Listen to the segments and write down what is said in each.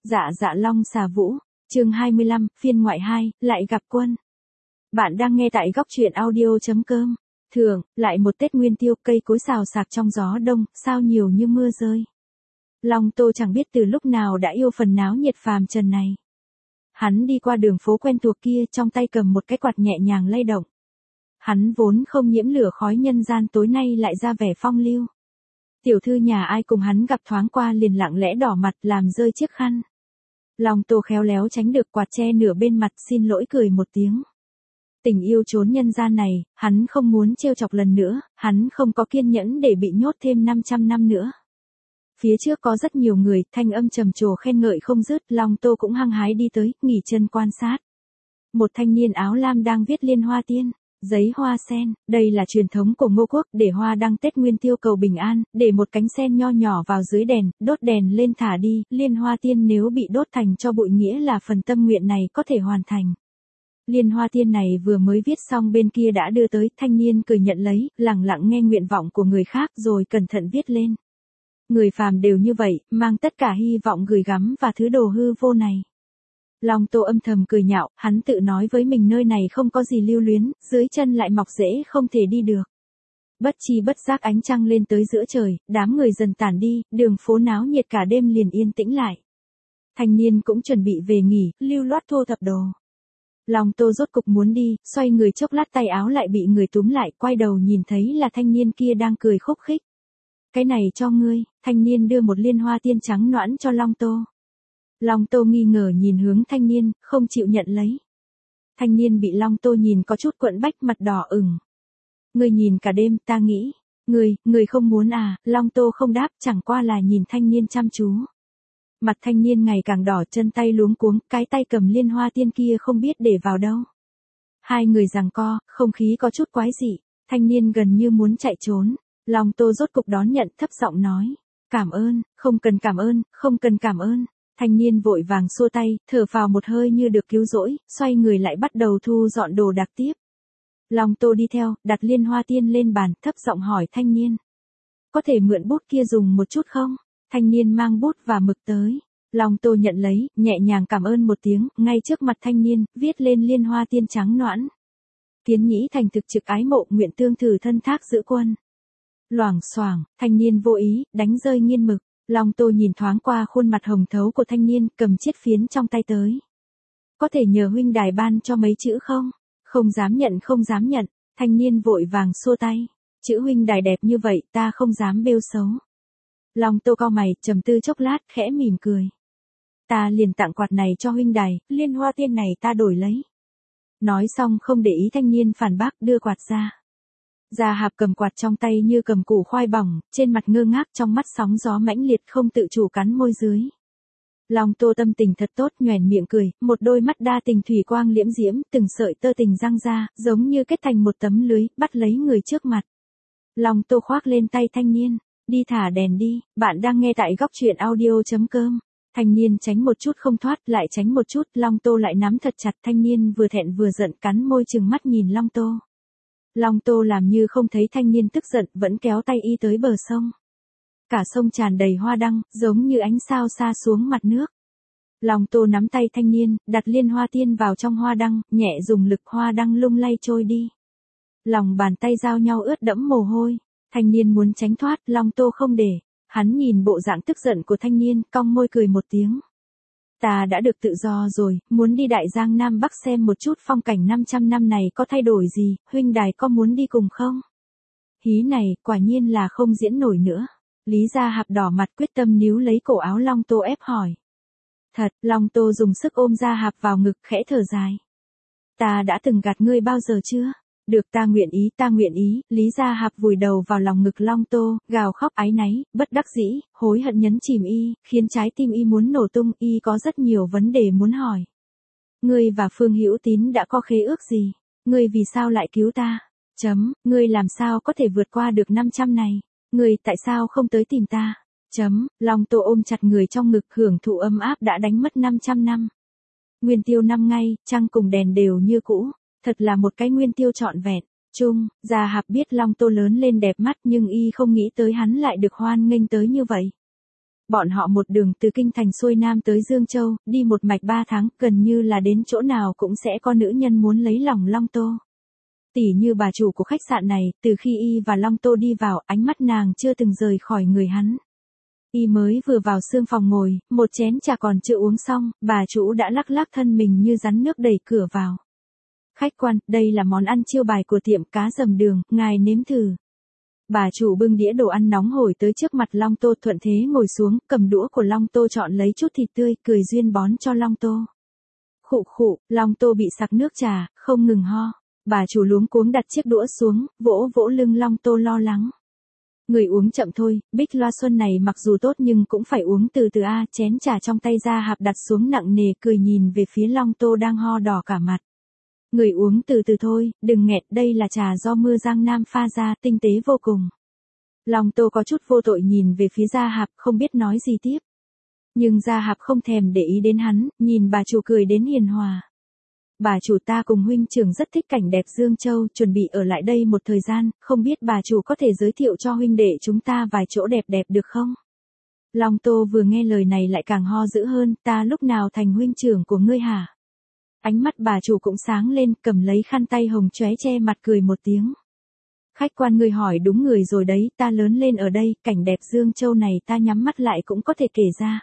Dạ dạ Long xà vũ, chương 25, phiên ngoại 2, lại gặp quân. Bạn đang nghe tại góc truyện audio.com. Thường, lại một Tết Nguyên Tiêu, cây cối xào xạc trong gió đông, sao nhiều như mưa rơi. Long Tô chẳng biết từ lúc nào đã yêu phần náo nhiệt phàm trần này. Hắn đi qua đường phố quen thuộc kia, trong tay cầm một cái quạt nhẹ nhàng lay động. Hắn vốn không nhiễm lửa khói nhân gian, tối nay lại ra vẻ phong lưu. Tiểu thư nhà ai cùng hắn gặp thoáng qua liền lặng lẽ đỏ mặt làm rơi chiếc khăn. Long Tô khéo léo tránh được quạt che nửa bên mặt, xin lỗi cười một tiếng. Tình yêu chốn nhân gian này, hắn không muốn trêu chọc lần nữa, hắn không có kiên nhẫn để bị nhốt thêm 500 năm nữa. Phía trước có rất nhiều người, thanh âm trầm trồ khen ngợi không dứt, Long Tô cũng hăng hái đi tới, nghỉ chân quan sát. Một thanh niên áo lam đang viết liên hoa tiên, giấy hoa sen, đây là truyền thống của Ngô Quốc, để hoa đăng Tết Nguyên Tiêu cầu bình an, để một cánh sen nho nhỏ vào dưới đèn, đốt đèn lên thả đi, liên hoa tiên nếu bị đốt thành cho bụi nghĩa là phần tâm nguyện này có thể hoàn thành. Liên hoa tiên này vừa mới viết xong bên kia đã đưa tới, thanh niên cười nhận lấy, lặng lặng nghe nguyện vọng của người khác rồi cẩn thận viết lên. Người phàm đều như vậy, mang tất cả hy vọng gửi gắm vào thứ đồ hư vô này. Long Tô âm thầm cười nhạo, hắn tự nói với mình nơi này không có gì lưu luyến, dưới chân lại mọc rễ không thể đi được. Bất chi bất giác ánh trăng lên tới giữa trời, đám người dần tản đi, đường phố náo nhiệt cả đêm liền yên tĩnh lại. Thanh niên cũng chuẩn bị về nghỉ, lưu loát thu thập đồ. Long Tô rốt cục muốn đi, xoay người chốc lát tay áo lại bị người túm lại, quay đầu nhìn thấy là thanh niên kia đang cười khúc khích. Cái này cho ngươi, thanh niên đưa một liên hoa tiên trắng nõn cho Long Tô. Long Tô nghi ngờ nhìn hướng thanh niên, không chịu nhận lấy. Thanh niên bị Long Tô nhìn có chút quẫn bách, mặt đỏ ửng. Ngươi nhìn cả đêm, ta nghĩ, ngươi không muốn à? Long Tô không đáp, chẳng qua là nhìn thanh niên chăm chú. Mặt thanh niên ngày càng đỏ, chân tay luống cuống, cái tay cầm liên hoa tiên kia không biết để vào đâu. Hai người giằng co, không khí có chút quái dị, thanh niên gần như muốn chạy trốn. Long Tô rốt cục đón nhận, thấp giọng nói, cảm ơn, không cần cảm ơn, không cần cảm ơn. Thanh niên vội vàng xua tay, thở phào một hơi như được cứu rỗi, xoay người lại bắt đầu thu dọn đồ đạc tiếp. Long Tô đi theo, đặt liên hoa tiên lên bàn, thấp giọng hỏi thanh niên. Có thể mượn bút kia dùng một chút không? Thanh niên mang bút và mực tới. Long Tô nhận lấy, nhẹ nhàng cảm ơn một tiếng, ngay trước mặt thanh niên, viết lên liên hoa tiên trắng nõn. Kiến nhĩ thành thực trực ái mộ, nguyện tương thử thân thác giữ quân. Loảng xoảng, thanh niên vô ý, đánh rơi nghiên mực. Long Tô nhìn thoáng qua khuôn mặt hồng thấu của thanh niên, cầm chiếc phiến trong tay tới. Có thể nhờ huynh đài ban cho mấy chữ không? Không dám nhận, không dám nhận. Thanh niên vội vàng xua tay. Chữ huynh đài đẹp như vậy, ta không dám bêu xấu. Long Tô cau mày, trầm tư chốc lát, khẽ mỉm cười. Ta liền tặng quạt này cho huynh đài, liên hoa tiên này ta đổi lấy. Nói xong không để ý thanh niên phản bác, đưa quạt ra. Gia Hạp cầm quạt trong tay như cầm củ khoai bỏng, trên mặt ngơ ngác, trong mắt sóng gió mãnh liệt, không tự chủ cắn môi dưới. Long Tô tâm tình thật tốt, nhoẻn miệng cười, một đôi mắt đa tình thủy quang liễm diễm, từng sợi tơ tình răng ra, giống như kết thành một tấm lưới, bắt lấy người trước mặt. Long Tô khoác lên tay thanh niên, đi thả đèn đi, bạn đang nghe tại góc truyện audio.com. Thanh niên tránh một chút không thoát, lại tránh một chút, Long Tô lại nắm thật chặt, thanh niên vừa thẹn vừa giận, cắn môi trừng mắt nhìn Long Tô. Long Tô làm như không thấy thanh niên tức giận, vẫn kéo tay y tới bờ sông. Cả sông tràn đầy hoa đăng, giống như ánh sao xa xuống mặt nước. Long Tô nắm tay thanh niên, đặt liên hoa tiên vào trong hoa đăng, nhẹ dùng lực, hoa đăng lung lay trôi đi. Lòng bàn tay giao nhau ướt đẫm mồ hôi. Thanh niên muốn tránh thoát, Long Tô không để. Hắn nhìn bộ dạng tức giận của thanh niên, cong môi cười một tiếng. Ta đã được tự do rồi, muốn đi Đại Giang Nam Bắc xem một chút phong cảnh 500 năm này có thay đổi gì, huynh đài có muốn đi cùng không? Hí này, quả nhiên là không diễn nổi nữa. Lý Gia Hạp đỏ mặt quyết tâm níu lấy cổ áo Long Tô ép hỏi. Thật, Long Tô dùng sức ôm Gia Hạp vào ngực, khẽ thở dài. Ta đã từng gạt ngươi bao giờ chưa? Được, ta nguyện ý, Lý Gia Hạp vùi đầu vào lòng ngực Long Tô, gào khóc áy náy, bất đắc dĩ, hối hận nhấn chìm y, khiến trái tim y muốn nổ tung, y có rất nhiều vấn đề muốn hỏi. Ngươi và Phương Hữu Tín đã có khế ước gì? Ngươi vì sao lại cứu ta? Ngươi làm sao có thể vượt qua được 500 này? Ngươi tại sao không tới tìm ta? Long Tô ôm chặt người trong ngực, hưởng thụ ấm áp đã đánh mất 500 năm. Nguyên Tiêu năm ngay, trăng cùng đèn đều như cũ. Thật là một cái Nguyên Tiêu trọn vẹn. Gia Hạp biết Long Tô lớn lên đẹp mắt nhưng y không nghĩ tới hắn lại được hoan nghênh tới như vậy. Bọn họ một đường từ Kinh Thành xuôi Nam tới Dương Châu, đi một mạch 3 tháng, gần như là đến chỗ nào cũng sẽ có nữ nhân muốn lấy lòng Long Tô. Tỉ như bà chủ của khách sạn này, từ khi y và Long Tô đi vào, ánh mắt nàng chưa từng rời khỏi người hắn. Y mới vừa vào sương phòng ngồi, một chén trà còn chưa uống xong, bà chủ đã lắc lắc thân mình như rắn nước đẩy cửa vào. Khách quan, đây là món ăn chiêu bài của tiệm cá dầm đường, ngài nếm thử. Bà chủ bưng đĩa đồ ăn nóng hổi tới trước mặt Long Tô, thuận thế ngồi xuống, cầm đũa của Long Tô chọn lấy chút thịt tươi, cười duyên bón cho Long Tô. Khụ khụ, Long Tô bị sặc nước trà, không ngừng ho. Bà chủ luống cuống đặt chiếc đũa xuống, vỗ vỗ lưng Long Tô lo lắng. Người uống chậm thôi, Bích Loa Xuân này mặc dù tốt nhưng cũng phải uống từ từ a. Chén trà trong tay Gia Hạp đặt xuống nặng nề, cười nhìn về phía Long Tô đang ho đỏ cả mặt. Người uống từ từ thôi, đừng nghẹt, đây là trà do Mưa Giang Nam pha ra, tinh tế vô cùng. Long Tô có chút vô tội nhìn về phía Gia Hạp, không biết nói gì tiếp. Nhưng Gia Hạp không thèm để ý đến hắn, nhìn bà chủ cười đến hiền hòa. Bà chủ, ta cùng huynh trưởng rất thích cảnh đẹp Dương Châu, chuẩn bị ở lại đây một thời gian, không biết bà chủ có thể giới thiệu cho huynh đệ chúng ta vài chỗ đẹp đẹp được không? Long Tô vừa nghe lời này lại càng ho dữ hơn, ta lúc nào thành huynh trưởng của ngươi hả? Ánh mắt bà chủ cũng sáng lên, cầm lấy khăn tay hồng chóe che mặt cười một tiếng. Khách quan, người hỏi đúng người rồi đấy, ta lớn lên ở đây, cảnh đẹp Dương Châu này ta nhắm mắt lại cũng có thể kể ra.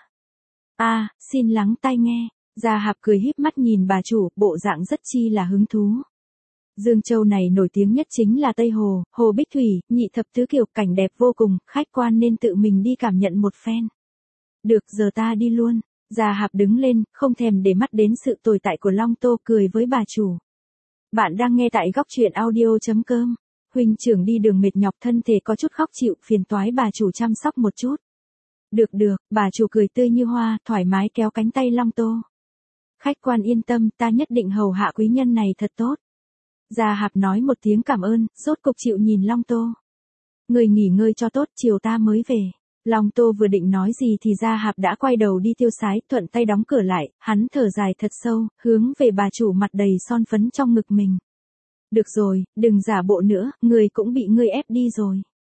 Xin lắng tai nghe. Gia Hạp cười híp mắt nhìn bà chủ, bộ dạng rất chi là hứng thú. Dương Châu này nổi tiếng nhất chính là Tây Hồ, Hồ Bích Thủy, nhị thập tứ kiều, cảnh đẹp vô cùng, khách quan nên tự mình đi cảm nhận một phen. Được, giờ ta đi luôn. Gia Hạp đứng lên, không thèm để mắt đến sự tồi tại của Long Tô, cười với bà chủ. Bạn đang nghe tại góc truyện audio.com. Huynh trưởng đi đường mệt nhọc, thân thể có chút khóc chịu, phiền toái bà chủ chăm sóc một chút. Được, bà chủ cười tươi như hoa, thoải mái kéo cánh tay Long Tô. Khách quan yên tâm, ta nhất định hầu hạ quý nhân này thật tốt. Gia Hạp nói một tiếng cảm ơn, rốt cục chịu nhìn Long Tô. Người nghỉ ngơi cho tốt, chiều ta mới về. Long Tô vừa định nói gì thì Gia Hạp đã quay đầu đi tiêu sái, thuận tay đóng cửa lại, hắn thở dài thật sâu, hướng về bà chủ mặt đầy son phấn trong ngực mình. Được rồi, đừng giả bộ nữa, người cũng bị ngươi ép đi rồi.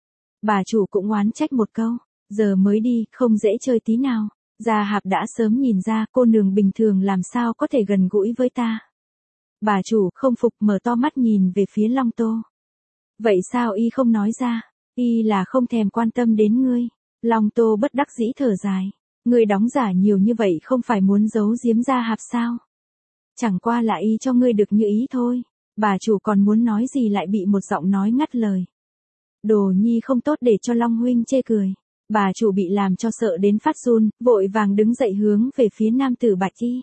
Bà chủ cũng oán trách một câu, giờ mới đi, không dễ chơi tí nào. Gia Hạp đã sớm nhìn ra cô nương bình thường làm sao có thể gần gũi với ta. Bà chủ không phục, mở to mắt nhìn về phía Long Tô. Vậy sao y không nói ra? Y là không thèm quan tâm đến ngươi. Long Tô bất đắc dĩ thở dài. Ngươi đóng giả nhiều như vậy không phải muốn giấu giếm Gia Hạp sao? Chẳng qua là y cho ngươi được như ý thôi. Bà chủ còn muốn nói gì lại bị một giọng nói ngắt lời. Đồ nhi không tốt để cho Long huynh chê cười. Bà chủ bị làm cho sợ đến phát run, vội vàng đứng dậy hướng về phía nam tử bạch y.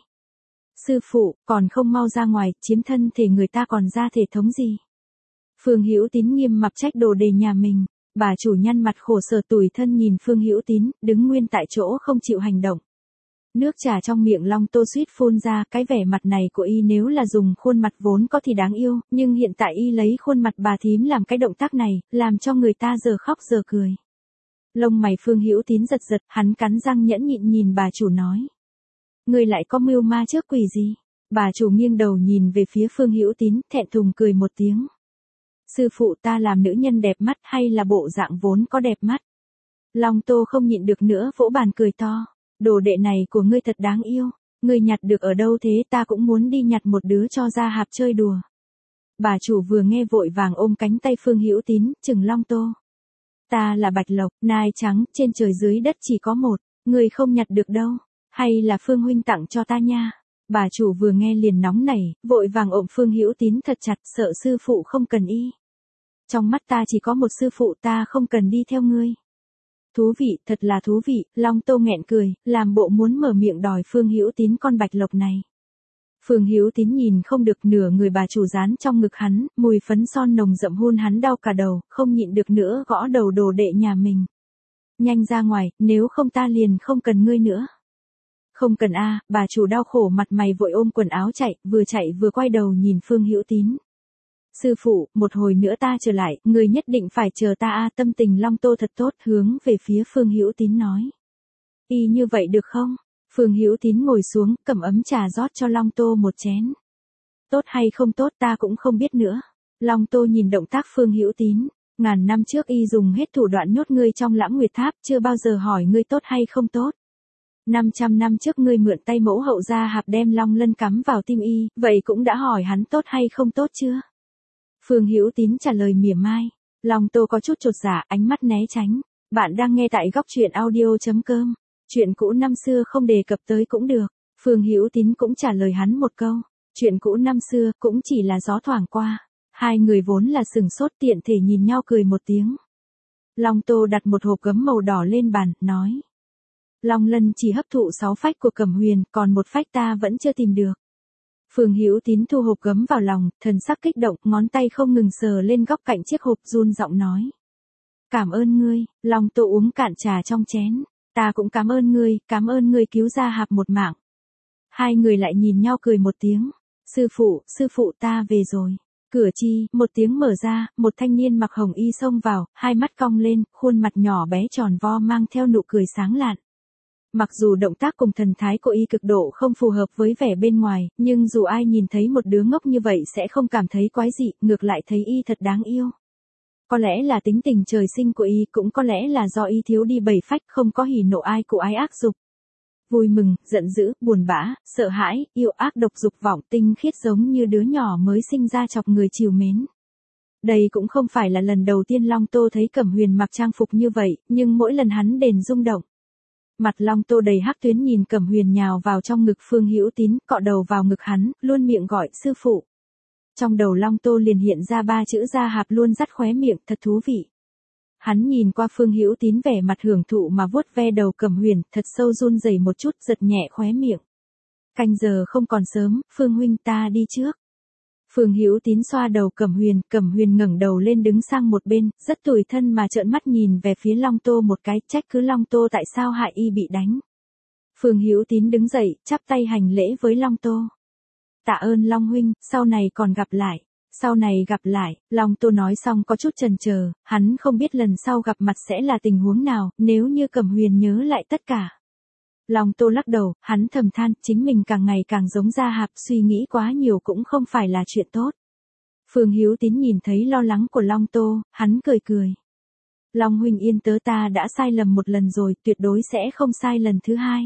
Sư phụ, còn không mau ra ngoài, chiếm thân thể người ta còn ra thể thống gì? Phương Hữu Tín nghiêm mặt trách đồ đề nhà mình. Bà chủ nhăn mặt khổ sở tủi thân nhìn Phương Hữu Tín, đứng nguyên tại chỗ không chịu hành động. Nước trà trong miệng Long Tô suýt phun ra, cái vẻ mặt này của y nếu là dùng khuôn mặt vốn có thì đáng yêu, nhưng hiện tại y lấy khuôn mặt bà thím làm cái động tác này, làm cho người ta giờ khóc giờ cười. Lông mày Phương Hữu Tín giật giật, hắn cắn răng nhẫn nhịn nhìn bà chủ nói. Người lại có mưu ma trước quỷ gì? Bà chủ nghiêng đầu nhìn về phía Phương Hữu Tín, thẹn thùng cười một tiếng. Sư phụ, ta làm nữ nhân đẹp mắt hay là bộ dạng vốn có đẹp mắt? Long Tô không nhịn được nữa, vỗ bàn cười to. Đồ đệ này của ngươi thật đáng yêu. Ngươi nhặt được ở đâu thế, ta cũng muốn đi nhặt một đứa cho Gia Hạp chơi đùa. Bà chủ vừa nghe vội vàng ôm cánh tay Phương Hữu Tín, chừng Long Tô. Ta là Bạch Lộc, nai trắng, trên trời dưới đất chỉ có một, ngươi không nhặt được đâu. Hay là Phương huynh tặng cho ta nha. Bà chủ vừa nghe liền nóng nảy, vội vàng ôm Phương Hữu Tín thật chặt, sợ sư phụ không cần y. Trong mắt ta chỉ có một sư phụ, ta không cần đi theo ngươi. Thú vị, thật là thú vị. Long Tô nghẹn cười, làm bộ muốn mở miệng đòi Phương Hữu Tín con Bạch Lộc này. Phương Hữu Tín nhìn không được, nửa người bà chủ dán trong ngực hắn, mùi phấn son nồng đậm hôn hắn đau cả đầu, không nhịn được nữa gõ đầu đồ đệ nhà mình. Nhanh ra ngoài, nếu không ta liền không cần ngươi nữa. Không cần a. Bà chủ đau khổ mặt mày vội ôm quần áo chạy vừa quay đầu nhìn Phương Hữu Tín. Sư phụ, một hồi nữa ta trở lại, người nhất định phải chờ ta a. Tâm tình Long Tô thật tốt, hướng về phía Phương Hữu Tín nói. Y như vậy được không? Phương Hữu Tín ngồi xuống, cầm ấm trà rót cho Long Tô một chén. Tốt hay không tốt ta cũng không biết nữa. Long Tô nhìn động tác Phương Hữu Tín, Ngàn năm trước y dùng hết thủ đoạn nhốt ngươi trong Lãng Nguyệt Tháp, chưa bao giờ hỏi ngươi tốt hay không tốt. 500 năm trước ngươi mượn tay mẫu hậu Gia Hạp đem long lân cắm vào tim y, vậy cũng đã hỏi hắn tốt hay không tốt chưa? Phương Hữu Tín trả lời mỉa mai. Long Tô có chút chột dạ, ánh mắt né tránh. Bạn đang nghe tại góc truyện audio.com. Chuyện cũ năm xưa không đề cập tới cũng được. Phương Hữu Tín cũng trả lời hắn một câu. Chuyện cũ năm xưa cũng chỉ là gió thoảng qua. Hai người vốn là sừng sốt, tiện thể nhìn nhau cười một tiếng. Long Tô đặt một hộp gấm màu đỏ lên bàn, nói. Long lân chỉ hấp thụ 6 phách của Cẩm Huyền, còn một phách ta vẫn chưa tìm được. Phương Hữu Tín thu hộp gấm vào lòng, thần sắc kích động, ngón tay không ngừng sờ lên góc cạnh chiếc hộp, run giọng nói. Cảm ơn ngươi. Long Tô uống cạn trà trong chén. Ta cũng cảm ơn ngươi cứu Gia Hạp một mạng. Hai người lại nhìn nhau cười một tiếng. Sư phụ ta về rồi. Cửa chi, một tiếng mở ra, một thanh niên mặc hồng y xông vào, hai mắt cong lên, khuôn mặt nhỏ bé tròn vo mang theo nụ cười sáng lạn. Mặc dù động tác cùng thần thái của y cực độ không phù hợp với vẻ bên ngoài, nhưng dù ai nhìn thấy một đứa ngốc như vậy sẽ không cảm thấy quái dị, ngược lại thấy y thật đáng yêu. Có lẽ là tính tình trời sinh của y, cũng có lẽ là do y thiếu đi 7 phách, không có hỉ nộ ai của ai ác dục. Vui mừng, giận dữ, buồn bã, sợ hãi, yêu ác độc dục vọng, tinh khiết giống như đứa nhỏ mới sinh ra chọc người trìu mến. Đây cũng không phải là lần đầu tiên Long Tô thấy Cẩm Huyền mặc trang phục như vậy, nhưng mỗi lần hắn đền rung động. Mặt Long Tô đầy hắc tuyến nhìn Cẩm Huyền nhào vào trong ngực Phương Hữu Tín, cọ đầu vào ngực hắn, luôn miệng gọi sư phụ. Trong đầu Long Tô liền hiện ra 3 chữ Gia Hạp, luôn dắt khóe miệng, thật thú vị. Hắn nhìn qua Phương Hữu Tín vẻ mặt hưởng thụ mà vuốt ve đầu Cẩm Huyền, thật sâu run rẩy một chút, giật nhẹ khóe miệng. Canh giờ không còn sớm, Phương huynh ta đi trước. Phương Hữu Tín xoa đầu Cẩm Huyền ngẩng đầu lên đứng sang một bên, rất tủi thân mà trợn mắt nhìn về phía Long Tô một cái, trách cứ Long Tô tại sao hại y bị đánh. Phương Hữu Tín đứng dậy, chắp tay hành lễ với Long Tô. Tạ ơn Long huynh, sau này còn gặp lại. Sau này gặp lại, Long Tô nói xong có chút chần chờ, hắn không biết lần sau gặp mặt sẽ là tình huống nào, nếu như Cẩm Huyền nhớ lại tất cả. Long Tô lắc đầu, hắn thầm than, chính mình càng ngày càng giống Gia Hạp, suy nghĩ quá nhiều cũng không phải là chuyện tốt. Phương Hữu Tín nhìn thấy lo lắng của Long Tô, hắn cười cười. Long huynh yên tớ, ta đã sai lầm một lần rồi, tuyệt đối sẽ không sai lần thứ hai.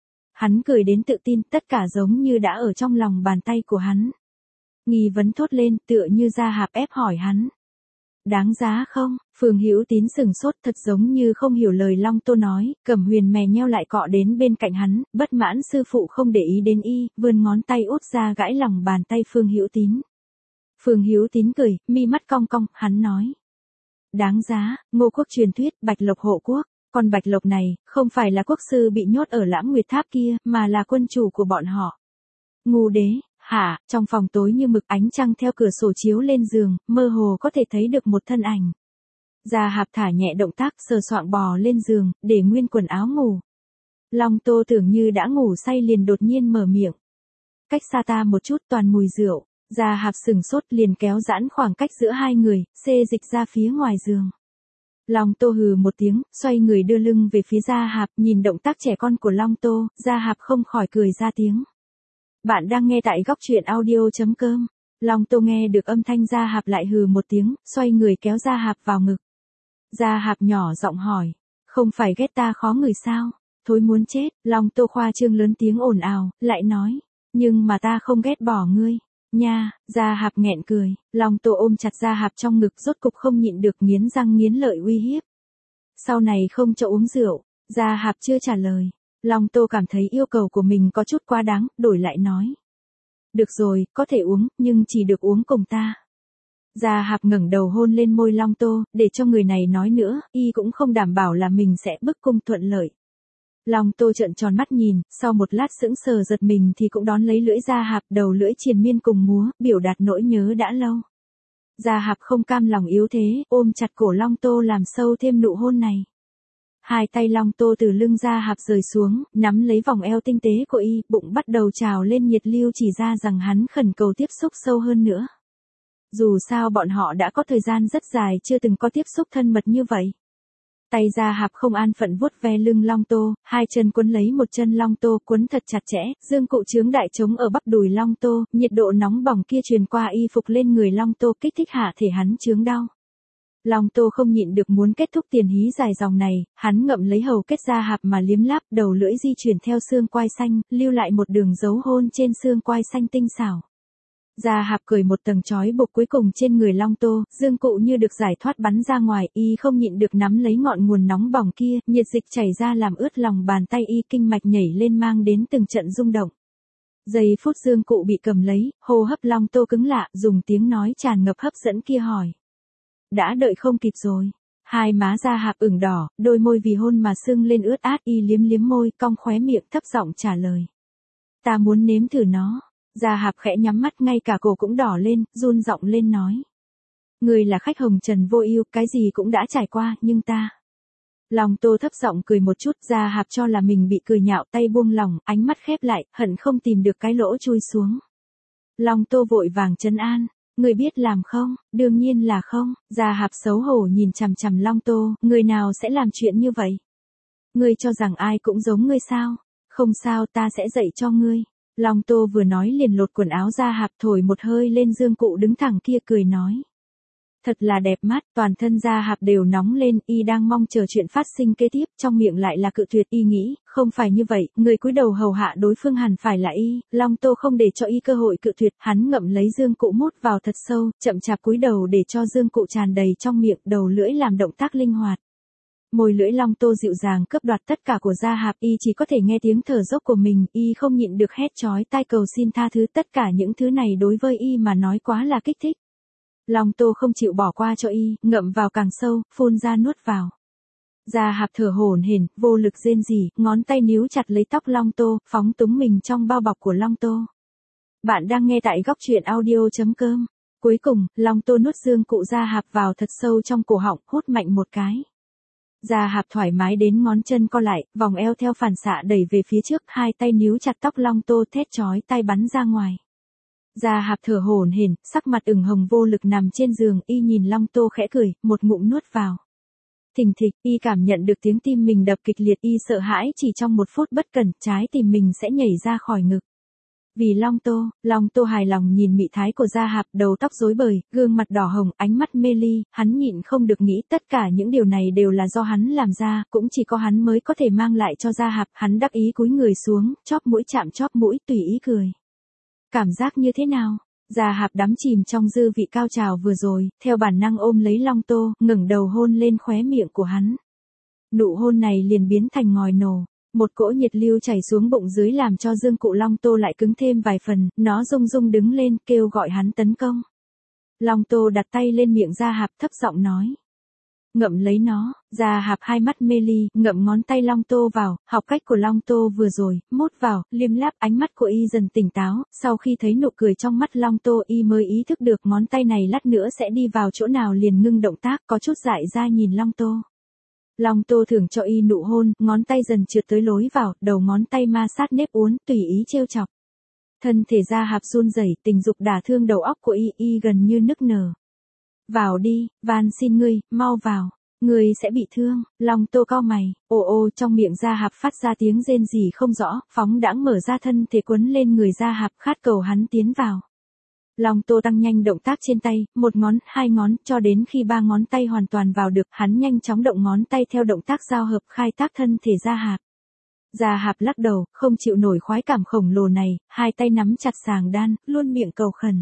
Hắn cười đến tự tin, tất cả giống như đã ở trong lòng bàn tay của hắn. Nghi vấn thốt lên, tựa như Gia Hạp ép hỏi hắn. Đáng giá không? Phương Hữu Tín sừng sốt, thật giống như không hiểu lời Long Tô nói, Cẩm Huyền mè nheo lại cọ đến bên cạnh hắn, bất mãn sư phụ không để ý đến y, vươn ngón tay út ra gãi lòng bàn tay Phương Hữu Tín. Phương Hữu Tín cười, mi mắt cong cong, hắn nói. Đáng giá, Ngô quốc truyền thuyết, Bạch Lộc hộ quốc, còn Bạch Lộc này, không phải là quốc sư bị nhốt ở Lãng Nguyệt Tháp kia, mà là quân chủ của bọn họ. Ngu đế. Hả, trong phòng tối như mực, ánh trăng theo cửa sổ chiếu lên giường, mơ hồ có thể thấy được một thân ảnh. Gia Hạp thả nhẹ động tác, sờ soạng bò lên giường, để nguyên quần áo ngủ. Long Tô tưởng như đã ngủ say liền đột nhiên mở miệng. Cách xa ta một chút, toàn mùi rượu. Gia Hạp sừng sốt liền kéo giãn khoảng cách giữa hai người, xê dịch ra phía ngoài giường. Long Tô hừ một tiếng, xoay người đưa lưng về phía Gia Hạp, nhìn động tác trẻ con của Long Tô, Gia Hạp không khỏi cười ra tiếng. Bạn đang nghe tại góc truyện audio.com. Long Tô nghe được âm thanh Gia Hạp lại hừ một tiếng, xoay người kéo Gia Hạp vào ngực. Gia Hạp nhỏ giọng hỏi, không phải ghét ta khó người sao? Thối muốn chết. Long Tô khoa trương lớn tiếng ồn ào, lại nói, nhưng mà ta không ghét bỏ ngươi. Nha, Gia Hạp nghẹn cười, Long Tô ôm chặt Gia Hạp trong ngực, rốt cục không nhịn được nghiến răng nghiến lợi uy hiếp. Sau này không cho uống rượu. Gia Hạp chưa trả lời. Long Tô cảm thấy yêu cầu của mình có chút quá đáng, đổi lại nói. Được rồi, có thể uống, nhưng chỉ được uống cùng ta. Gia Hạp ngẩng đầu hôn lên môi Long Tô, để cho người này nói nữa, y cũng không đảm bảo là mình sẽ bức cung thuận lợi. Long Tô trợn tròn mắt nhìn, sau một lát sững sờ giật mình thì cũng đón lấy lưỡi Gia Hạp, đầu lưỡi triền miên cùng múa, biểu đạt nỗi nhớ đã lâu. Gia Hạp không cam lòng yếu thế, ôm chặt cổ Long Tô làm sâu thêm nụ hôn này. Hai tay Long Tô từ lưng Gia Hạp rời xuống, nắm lấy vòng eo tinh tế của y, bụng bắt đầu trào lên nhiệt lưu, chỉ ra rằng hắn khẩn cầu tiếp xúc sâu hơn nữa. Dù sao bọn họ đã có thời gian rất dài chưa từng có tiếp xúc thân mật như vậy. Tay Gia Hạp không an phận vuốt ve lưng Long Tô, hai chân quấn lấy một chân Long Tô, quấn thật chặt chẽ, dương cụ trướng đại trống ở bắp đùi Long Tô, nhiệt độ nóng bỏng kia truyền qua y phục lên người Long Tô, kích thích hạ thể hắn chướng đau. Long Tô không nhịn được muốn kết thúc tiền hí dài dòng này, hắn ngậm lấy hầu kết Gia Hạp mà liếm láp, đầu lưỡi di chuyển theo xương quai xanh, lưu lại một đường dấu hôn trên xương quai xanh tinh xảo. Gia Hạp cởi một tầng trói buộc cuối cùng trên người Long Tô, dương cụ như được giải thoát bắn ra ngoài, y không nhịn được nắm lấy ngọn nguồn nóng bỏng kia, nhiệt dịch chảy ra làm ướt lòng bàn tay y, kinh mạch nhảy lên mang đến từng trận rung động. Giây phút dương cụ bị cầm lấy, hô hấp Long Tô cứng lạ, dùng tiếng nói tràn ngập hấp dẫn kia hỏi. Đã đợi không kịp rồi. Hai má Gia Hạp ửng đỏ, đôi môi vì hôn mà sưng lên ướt át, y liếm liếm môi, cong khóe miệng thấp giọng trả lời. Ta muốn nếm thử nó. Gia Hạp khẽ nhắm mắt, ngay cả cổ cũng đỏ lên, run giọng lên nói. Người là khách hồng trần vô ưu, cái gì cũng đã trải qua, nhưng ta. Long Tô thấp giọng cười một chút, Gia Hạp cho là mình bị cười nhạo, tay buông lỏng, ánh mắt khép lại, hận không tìm được cái lỗ chui xuống. Long Tô vội vàng trấn an. Người biết làm không? Đương nhiên là không. Gia Hạp xấu hổ nhìn chằm chằm Long Tô, người nào sẽ làm chuyện như vậy? Ngươi cho rằng ai cũng giống ngươi sao? Không sao, ta sẽ dạy cho ngươi. Long Tô vừa nói liền lột quần áo Gia Hạp, thổi một hơi lên dương cụ đứng thẳng kia, cười nói. Thật là đẹp mắt, toàn thân Gia Hạp đều nóng lên, y đang mong chờ chuyện phát sinh kế tiếp, trong miệng lại là cự tuyệt. Y nghĩ, không phải như vậy, người cúi đầu hầu hạ đối phương hẳn phải là y. Long Tô không để cho y cơ hội cự tuyệt, hắn ngậm lấy dương cụ mút vào thật sâu, chậm chạp cúi đầu để cho dương cụ tràn đầy trong miệng, đầu lưỡi làm động tác linh hoạt. Môi lưỡi Long Tô dịu dàng cướp đoạt tất cả của Gia Hạp, y chỉ có thể nghe tiếng thở dốc của mình, y không nhịn được hét chói tai cầu xin tha thứ, tất cả những thứ này đối với y mà nói quá là kích thích. Long Tô không chịu bỏ qua cho y, ngậm vào càng sâu, phun ra nuốt vào. Gia Hạp thở hổn hển, vô lực rên rỉ, ngón tay níu chặt lấy tóc Long Tô, phóng túng mình trong bao bọc của Long Tô. Bạn đang nghe tại góc truyện audio.com. Cuối cùng, Long Tô nuốt dương cụ Gia Hạp vào thật sâu trong cổ họng, hút mạnh một cái. Gia Hạp thoải mái đến ngón chân co lại, vòng eo theo phản xạ đẩy về phía trước, hai tay níu chặt tóc Long Tô, thét chói tai bắn ra ngoài. Gia Hạp thở hổn hển, sắc mặt ửng hồng vô lực nằm trên giường, y nhìn Long Tô khẽ cười, một ngụm nuốt vào. Thình thịch, y cảm nhận được tiếng tim mình đập kịch liệt, y sợ hãi chỉ trong một phút bất cẩn, trái tim mình sẽ nhảy ra khỏi ngực. Vì Long Tô hài lòng nhìn mị thái của Gia Hạp, đầu tóc rối bời, gương mặt đỏ hồng, ánh mắt mê ly, hắn nhịn không được nghĩ tất cả những điều này đều là do hắn làm ra, cũng chỉ có hắn mới có thể mang lại cho Gia Hạp. Hắn đắc ý cúi người xuống, chóp mũi chạm chóp mũi, tùy ý cười. Cảm giác như thế nào? Gia Hạp đắm chìm trong dư vị cao trào vừa rồi, theo bản năng ôm lấy Long Tô, ngẩng đầu hôn lên khóe miệng của hắn. Nụ hôn này liền biến thành ngòi nổ. Một cỗ nhiệt lưu chảy xuống bụng dưới làm cho dương cụ Long Tô lại cứng thêm vài phần, nó rung rung đứng lên, kêu gọi hắn tấn công. Long Tô đặt tay lên miệng Gia Hạp, thấp giọng nói. Ngậm lấy nó. Gia Hạp hai mắt mê ly, ngậm ngón tay Long Tô vào, học cách của Long Tô vừa rồi, mút vào, liếm láp. Ánh mắt của y dần tỉnh táo, sau khi thấy nụ cười trong mắt Long Tô, y mới ý thức được ngón tay này lát nữa sẽ đi vào chỗ nào, liền ngưng động tác, có chút dại ra nhìn Long Tô. Long Tô thưởng cho y nụ hôn, ngón tay dần trượt tới lối vào, đầu ngón tay ma sát nếp uốn, tùy ý trêu chọc. Thân thể Gia Hạp run rẩy, tình dục đả thương đầu óc của y gần như nức nở. Vào đi, van xin ngươi, mau vào, ngươi sẽ bị thương. Long Tô cau mày, ô trong miệng Gia Hạp phát ra tiếng rên rỉ không rõ, phóng đãng mở ra thân thể quấn lên người Gia Hạp, khát cầu hắn tiến vào. Long Tô tăng nhanh động tác trên tay, một ngón, hai ngón, cho đến khi ba ngón tay hoàn toàn vào được, hắn nhanh chóng động ngón tay theo động tác giao hợp khai thác thân thể Gia Hạp. Gia Hạp lắc đầu, không chịu nổi khoái cảm khổng lồ này, hai tay nắm chặt sàng đan, luôn miệng cầu khẩn.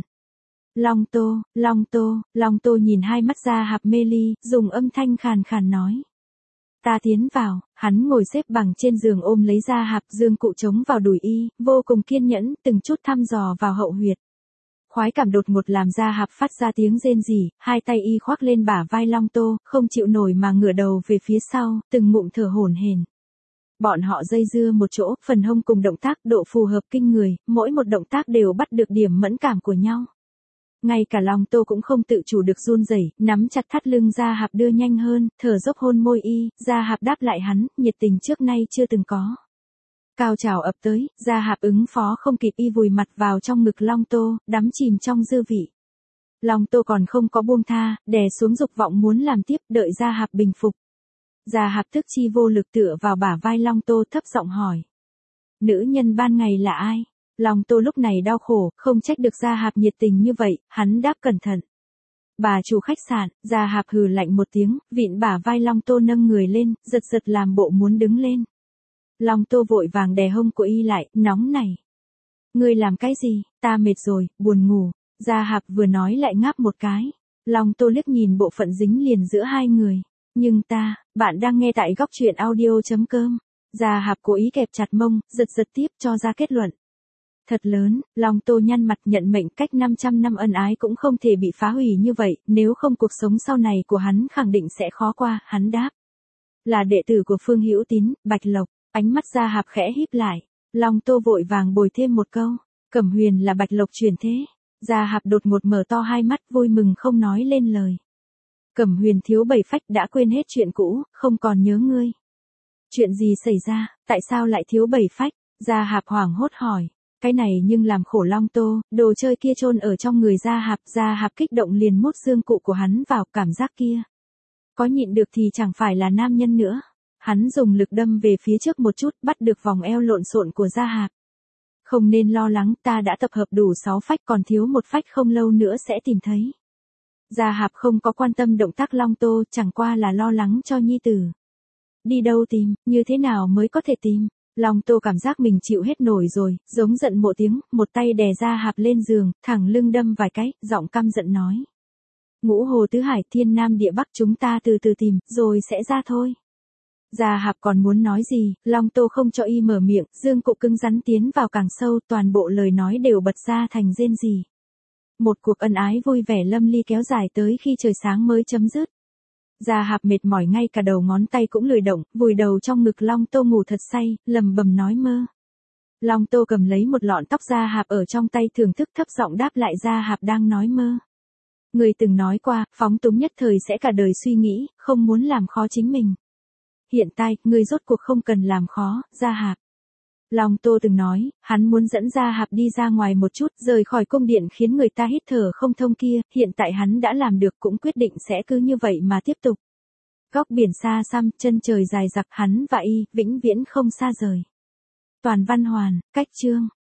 Long Tô nhìn hai mắt Gia Hạp mê ly, dùng âm thanh khàn khàn nói. Ta tiến vào. Hắn ngồi xếp bằng trên giường ôm lấy Gia Hạp, dương cụ chống vào đùi y, vô cùng kiên nhẫn, từng chút thăm dò vào hậu huyệt. Khoái cảm đột ngột làm Gia Hạp phát ra tiếng rên rỉ, hai tay y khoác lên bả vai Long Tô, không chịu nổi mà ngửa đầu về phía sau, từng ngụm thở hổn hển. Bọn họ dây dưa một chỗ, phần hông cùng động tác, độ phù hợp kinh người, mỗi một động tác đều bắt được điểm mẫn cảm của nhau. Ngay cả Long Tô cũng không tự chủ được run rẩy, nắm chặt thắt lưng Gia Hạp đưa nhanh hơn, thở dốc hôn môi y, Gia Hạp đáp lại hắn, nhiệt tình trước nay chưa từng có. Cao trào ập tới, Gia Hạp ứng phó không kịp, y vùi mặt vào trong ngực Long Tô, đắm chìm trong dư vị. Long Tô còn không có buông tha, đè xuống dục vọng muốn làm tiếp, đợi Gia Hạp bình phục. Gia Hạp thức chi vô lực tựa vào bả vai Long Tô, thấp giọng hỏi. Nữ nhân ban ngày là ai? Long Tô lúc này đau khổ, không trách được Gia Hạp nhiệt tình như vậy, hắn đáp cẩn thận. Bà chủ khách sạn, Gia Hạp hừ lạnh một tiếng, vịn bả vai Long Tô nâng người lên, giật giật làm bộ muốn đứng lên. Long Tô vội vàng đè hông của y lại, nóng này. Ngươi làm cái gì, ta mệt rồi, buồn ngủ. Gia Hạp vừa nói lại ngáp một cái. Long Tô liếc nhìn bộ phận dính liền giữa hai người. Nhưng bạn đang nghe tại góc truyện audio.com. Gia Hạp cố ý kẹp chặt mông, giật giật tiếp cho ra kết luận. Thật lớn, Long Tô nhăn mặt nhận mệnh, cách 500 năm ân ái cũng không thể bị phá hủy như vậy, nếu không cuộc sống sau này của hắn khẳng định sẽ khó qua, hắn đáp. Là đệ tử của Phương Hữu Tín, Bạch Lộc, ánh mắt Gia Hạp khẽ híp lại. Long Tô vội vàng bồi thêm một câu, Cẩm Huyền là Bạch Lộc truyền thế. Gia Hạp đột ngột mở to hai mắt vui mừng không nói lên lời. Cẩm Huyền thiếu 7 phách đã quên hết chuyện cũ, không còn nhớ ngươi. Chuyện gì xảy ra, tại sao lại thiếu 7 phách? Gia Hạp hoảng hốt hỏi. Cái này nhưng làm khổ Long Tô, đồ chơi kia chôn ở trong người Gia Hạp kích động liền mốt xương cụ của hắn vào, cảm giác kia. Có nhịn được thì chẳng phải là nam nhân nữa. Hắn dùng lực đâm về phía trước một chút, bắt được vòng eo lộn xộn của Gia Hạp. Không nên lo lắng, ta đã tập hợp đủ 6 phách, còn thiếu một phách không lâu nữa sẽ tìm thấy. Gia Hạp không có quan tâm động tác Long Tô, chẳng qua là lo lắng cho nhi tử. Đi đâu tìm, như thế nào mới có thể tìm? Long Tô cảm giác mình chịu hết nổi rồi, giống giận một tiếng, một tay đè Gia Hạp lên giường, thẳng lưng đâm vài cái, giọng căm giận nói. Ngũ hồ tứ hải, thiên nam địa bắc, chúng ta từ từ tìm, rồi sẽ ra thôi. Gia Hạp còn muốn nói gì, Long Tô không cho y mở miệng, dương cụ cứng rắn tiến vào càng sâu, toàn bộ lời nói đều bật ra thành rên rỉ. Một cuộc ân ái vui vẻ lâm ly kéo dài tới khi trời sáng mới chấm dứt. Gia Hạp mệt mỏi ngay cả đầu ngón tay cũng lười động, vùi đầu trong ngực Long Tô ngủ thật say, lầm bầm nói mơ. Long Tô cầm lấy một lọn tóc Gia Hạp ở trong tay thưởng thức thấp giọng đáp lại Gia Hạp đang nói mơ. Người từng nói qua, phóng túng nhất thời sẽ cả đời suy nghĩ, không muốn làm khó chính mình. Hiện tại, người rốt cuộc không cần làm khó, Gia Hạp. Long Tô từng nói, hắn muốn dẫn Gia Hạp đi ra ngoài một chút, rời khỏi cung điện khiến người ta hít thở không thông kia, hiện tại hắn đã làm được, cũng quyết định sẽ cứ như vậy mà tiếp tục. Góc biển xa xăm, chân trời dài dặc, hắn và y, vĩnh viễn không xa rời. Toàn văn hoàn, cách chương.